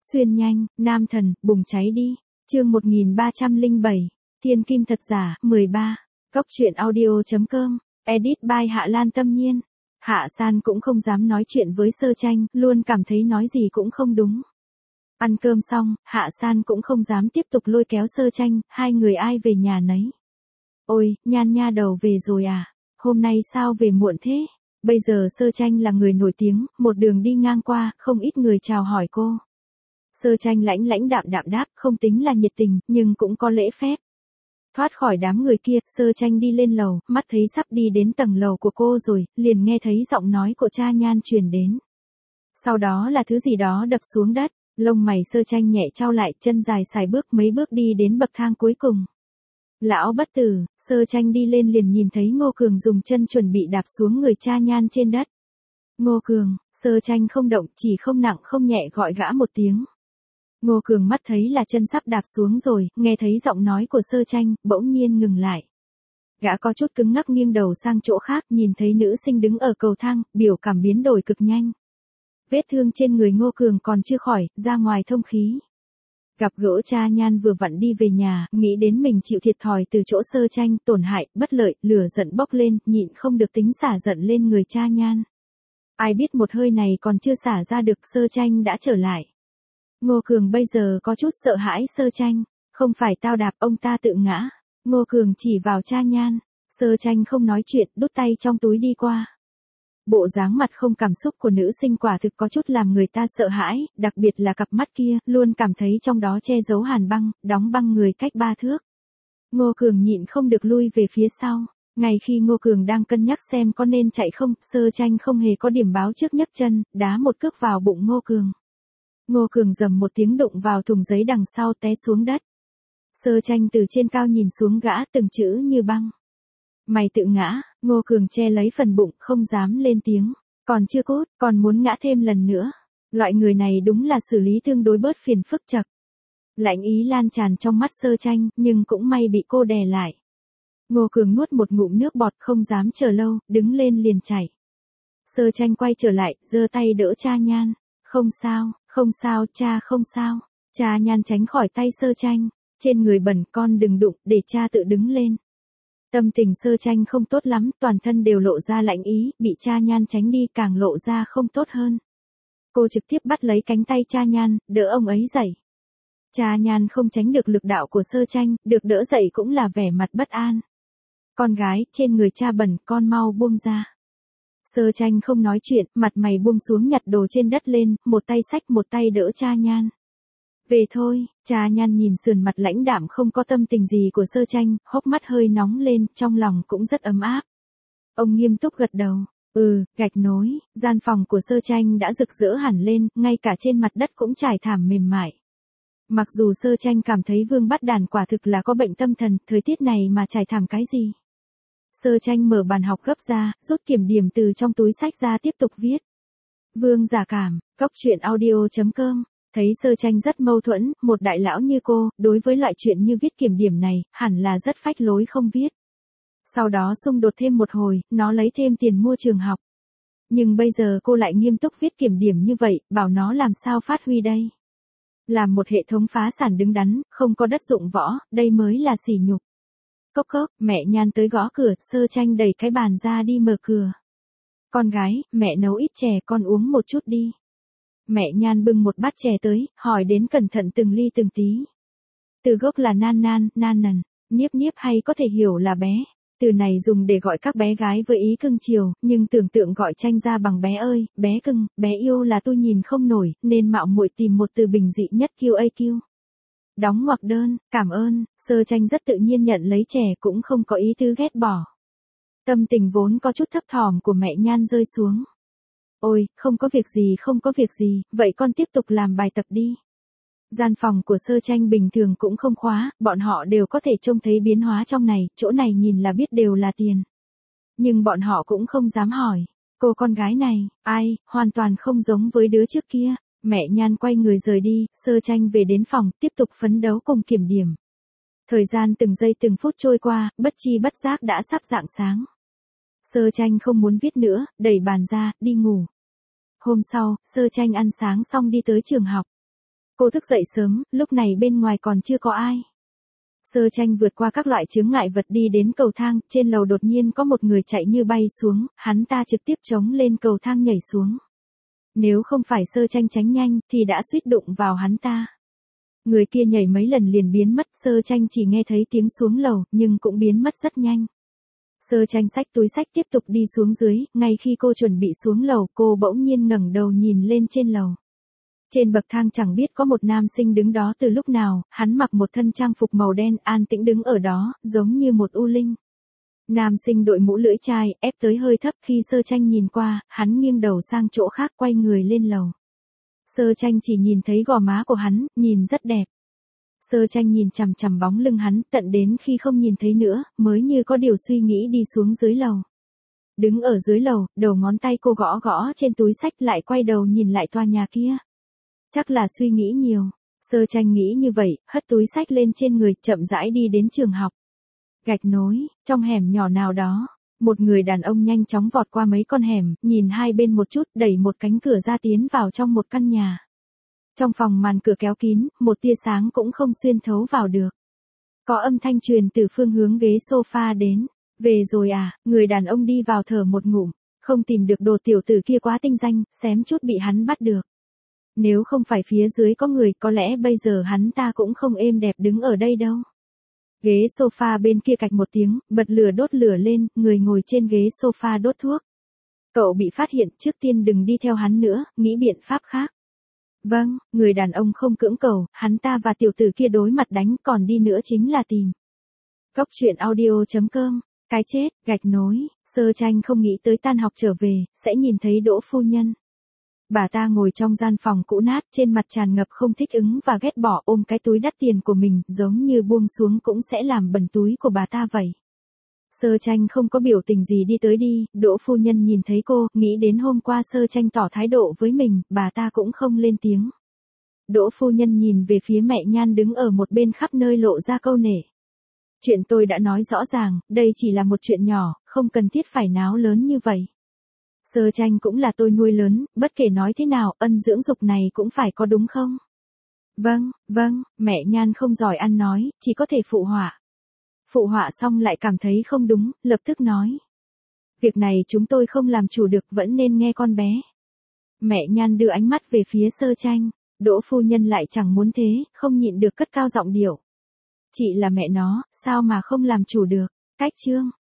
Xuyên nhanh, nam thần, bùng cháy đi. Chương 1307. Thiên kim thật giả, 13. Cóc truyện audio.com. Edit by Hạ Lan Tâm Nhiên. Hạ San cũng không dám nói chuyện với Sơ Tranh, luôn cảm thấy nói gì cũng không đúng. Ăn cơm xong, Hạ San cũng không dám tiếp tục lôi kéo Sơ Tranh, hai người ai về nhà nấy. Ôi, Nhan nha đầu về rồi à? Hôm nay sao về muộn thế? Bây giờ Sơ Tranh là người nổi tiếng, một đường đi ngang qua, không ít người chào hỏi cô. Sơ Tranh lãnh lãnh đạm đạm đáp, không tính là nhiệt tình, nhưng cũng có lễ phép. Thoát khỏi đám người kia, Sơ Tranh đi lên lầu, mắt thấy sắp đi đến tầng lầu của cô rồi, liền nghe thấy giọng nói của cha Nhan truyền đến. Sau đó là thứ gì đó đập xuống đất, lông mày Sơ Tranh nhẹ chau lại, chân dài xài bước mấy bước đi đến bậc thang cuối cùng. Lão bất tử, Sơ Tranh đi lên liền nhìn thấy Ngô Cường dùng chân chuẩn bị đạp xuống người cha Nhan trên đất. Ngô Cường, Sơ Tranh không động, chỉ không nặng không nhẹ gọi gã một tiếng. Ngô Cường mắt thấy là chân sắp đạp xuống rồi, nghe thấy giọng nói của Sơ Tranh, bỗng nhiên ngừng lại. Gã có chút cứng ngắc nghiêng đầu sang chỗ khác, nhìn thấy nữ sinh đứng ở cầu thang, biểu cảm biến đổi cực nhanh. Vết thương trên người Ngô Cường còn chưa khỏi, ra ngoài thông khí. Gặp gỡ cha Nhan vừa vặn đi về nhà, nghĩ đến mình chịu thiệt thòi từ chỗ Sơ Tranh, tổn hại, bất lợi, lửa giận bốc lên, nhịn không được tính xả giận lên người cha Nhan. Ai biết một hơi này còn chưa xả ra được, Sơ Tranh đã trở lại. Ngô Cường bây giờ có chút sợ hãi Sơ Tranh, không phải tao đạp ông ta tự ngã. Ngô Cường chỉ vào cha Nhan, Sơ Tranh không nói chuyện, đút tay trong túi đi qua. Bộ dáng mặt không cảm xúc của nữ sinh quả thực có chút làm người ta sợ hãi, đặc biệt là cặp mắt kia, luôn cảm thấy trong đó che giấu hàn băng, đóng băng người cách 3 thước. Ngô Cường nhịn không được lui về phía sau. Ngay khi Ngô Cường đang cân nhắc xem có nên chạy không, Sơ Tranh không hề có điểm báo trước nhấc chân, đá một cước vào bụng Ngô Cường. Ngô Cường rầm một tiếng đụng vào thùng giấy đằng sau té xuống đất. Sơ Tranh từ trên cao nhìn xuống gã từng chữ như băng. Mày tự ngã, Ngô Cường che lấy phần bụng, không dám lên tiếng. Còn chưa cốt, còn muốn ngã thêm lần nữa. Loại người này đúng là xử lý tương đối bớt phiền phức chật. Lạnh ý lan tràn trong mắt Sơ Tranh, nhưng cũng may bị cô đè lại. Ngô Cường nuốt một ngụm nước bọt không dám chờ lâu, đứng lên liền chạy. Sơ Tranh quay trở lại, giơ tay đỡ cha Nhan. Không sao, cha không sao. Cha Nhan tránh khỏi tay Sơ Tranh. Trên người bẩn, con đừng đụng, để cha tự đứng lên. Tâm tình Sơ Tranh không tốt lắm, toàn thân đều lộ ra lạnh ý, bị cha Nhan tránh đi càng lộ ra không tốt hơn. Cô trực tiếp bắt lấy cánh tay cha Nhan, đỡ ông ấy dậy. Cha Nhan không tránh được lực đạo của Sơ Tranh, được đỡ dậy cũng là vẻ mặt bất an. Con gái, trên người cha bẩn, con mau buông ra. Sơ Tranh không nói chuyện, mặt mày buông xuống nhặt đồ trên đất lên, một tay xách một tay đỡ cha Nhan. Về thôi, cha Nhan nhìn sườn mặt lãnh đạm không có tâm tình gì của Sơ Tranh, hốc mắt hơi nóng lên, trong lòng cũng rất ấm áp. Ông nghiêm túc gật đầu, gạch nối, gian phòng của Sơ Tranh đã rực rỡ hẳn lên, ngay cả trên mặt đất cũng trải thảm mềm mại. Mặc dù Sơ Tranh cảm thấy Vương Bát Đàn quả thực là có bệnh tâm thần, thời tiết này mà trải thảm cái gì. Sơ Tranh mở bàn học gấp ra, rút kiểm điểm từ trong túi sách ra tiếp tục viết. Vương Giả Cảm, Cóc truyện audio.com. Thấy Sơ Tranh rất mâu thuẫn, một đại lão như cô, đối với loại chuyện như viết kiểm điểm này, hẳn là rất phách lối không viết. Sau đó xung đột thêm một hồi, nó lấy thêm tiền mua trường học. Nhưng bây giờ cô lại nghiêm túc viết kiểm điểm như vậy, bảo nó làm sao phát huy đây. Làm một hệ thống phá sản đứng đắn, không có đất dụng võ, đây mới là sỉ nhục. Cốc cốc, mẹ Nhan tới gõ cửa, Sơ Tranh đẩy cái bàn ra đi mở cửa. Con gái, mẹ nấu ít chè con uống một chút đi. Mẹ Nhan bưng một bát chè tới, hỏi đến cẩn thận từng ly từng tí. Từ gốc là nan nần, niếp niếp hay có thể hiểu là bé. Từ này dùng để gọi các bé gái với ý cưng chiều, nhưng tưởng tượng gọi Tranh ra bằng bé ơi, bé cưng, bé yêu là tôi nhìn không nổi, nên mạo muội tìm một từ bình dị nhất QAQ. Đóng ngoặc đơn, cảm ơn, Sơ Tranh rất tự nhiên nhận lấy chè cũng không có ý tứ ghét bỏ. Tâm tình vốn có chút thấp thỏm của mẹ Nhan rơi xuống. Ôi, không có việc gì, vậy con tiếp tục làm bài tập đi. Gian phòng của Sơ Tranh bình thường cũng không khóa, bọn họ đều có thể trông thấy biến hóa trong này, chỗ này nhìn là biết đều là tiền. Nhưng bọn họ cũng không dám hỏi, cô con gái này, ai, hoàn toàn không giống với đứa trước kia. Mẹ Nhan quay người rời đi, Sơ Tranh về đến phòng, tiếp tục phấn đấu cùng kiểm điểm. Thời gian từng giây từng phút trôi qua, bất chi bất giác đã sắp rạng sáng. Sơ Tranh không muốn viết nữa, đẩy bàn ra, đi ngủ. Hôm sau, Sơ Tranh ăn sáng xong đi tới trường học. Cô thức dậy sớm, lúc này bên ngoài còn chưa có ai. Sơ Tranh vượt qua các loại chướng ngại vật đi đến cầu thang, trên lầu đột nhiên có một người chạy như bay xuống, hắn ta trực tiếp chống lên cầu thang nhảy xuống. Nếu không phải Sơ Tranh tránh nhanh, thì đã suýt đụng vào hắn ta. Người kia nhảy mấy lần liền biến mất, Sơ Tranh chỉ nghe thấy tiếng xuống lầu, nhưng cũng biến mất rất nhanh. Sơ Tranh xách túi xách tiếp tục đi xuống dưới, ngay khi cô chuẩn bị xuống lầu, cô bỗng nhiên ngẩng đầu nhìn lên trên lầu. Trên bậc thang chẳng biết có một nam sinh đứng đó từ lúc nào, hắn mặc một thân trang phục màu đen, an tĩnh đứng ở đó, giống như một u linh. Nam sinh đội mũ lưỡi chai, ép tới hơi thấp, khi Sơ Tranh nhìn qua, hắn nghiêng đầu sang chỗ khác quay người lên lầu. Sơ Tranh chỉ nhìn thấy gò má của hắn, nhìn rất đẹp. Sơ Tranh nhìn chằm chằm bóng lưng hắn, tận đến khi không nhìn thấy nữa, mới như có điều suy nghĩ đi xuống dưới lầu. Đứng ở dưới lầu, đầu ngón tay cô gõ gõ trên túi xách, lại quay đầu nhìn lại tòa nhà kia. Chắc là suy nghĩ nhiều. Sơ Tranh nghĩ như vậy, hất túi xách lên trên người, chậm rãi đi đến trường học. Gạch nối, trong hẻm nhỏ nào đó, một người đàn ông nhanh chóng vọt qua mấy con hẻm, nhìn hai bên một chút, đẩy một cánh cửa ra tiến vào trong một căn nhà. Trong phòng màn cửa kéo kín, một tia sáng cũng không xuyên thấu vào được. Có âm thanh truyền từ phương hướng ghế sofa đến. Về rồi à, người đàn ông đi vào thở một ngụm, không tìm được đồ tiểu tử kia quá tinh danh, xém chút bị hắn bắt được. Nếu không phải phía dưới có người, có lẽ bây giờ hắn ta cũng không êm đẹp đứng ở đây đâu. Ghế sofa bên kia cạch một tiếng, bật lửa đốt lửa lên, người ngồi trên ghế sofa đốt thuốc. Cậu bị phát hiện, trước tiên đừng đi theo hắn nữa, nghĩ biện pháp khác. Vâng, người đàn ông không cưỡng cầu, hắn ta và tiểu tử kia đối mặt đánh, còn đi nữa chính là tìm. Cốc truyện audio.com, cái chết, gạch nối, Sơ Tranh không nghĩ tới tan học trở về, sẽ nhìn thấy Đỗ phu nhân. Bà ta ngồi trong gian phòng cũ nát, trên mặt tràn ngập không thích ứng và ghét bỏ, ôm cái túi đắt tiền của mình, giống như buông xuống cũng sẽ làm bẩn túi của bà ta vậy. Sơ Tranh không có biểu tình gì đi tới đi, Đỗ phu nhân nhìn thấy cô, nghĩ đến hôm qua Sơ Tranh tỏ thái độ với mình, bà ta cũng không lên tiếng. Đỗ phu nhân nhìn về phía mẹ Nhan đứng ở một bên, khắp nơi lộ ra câu nể. Chuyện tôi đã nói rõ ràng, đây chỉ là một chuyện nhỏ, không cần thiết phải náo lớn như vậy. Sơ Tranh cũng là tôi nuôi lớn, bất kể nói thế nào, ân dưỡng dục này cũng phải có đúng không? Vâng, mẹ Nhan không giỏi ăn nói, chỉ có thể phụ họa. Phụ họa xong lại cảm thấy không đúng, lập tức nói. Việc này chúng tôi không làm chủ được, vẫn nên nghe con bé. Mẹ Nhan đưa ánh mắt về phía Sơ Tranh, Đỗ phu nhân lại chẳng muốn thế, không nhịn được cất cao giọng điệu. Chị là mẹ nó, sao mà không làm chủ được? Cách chương.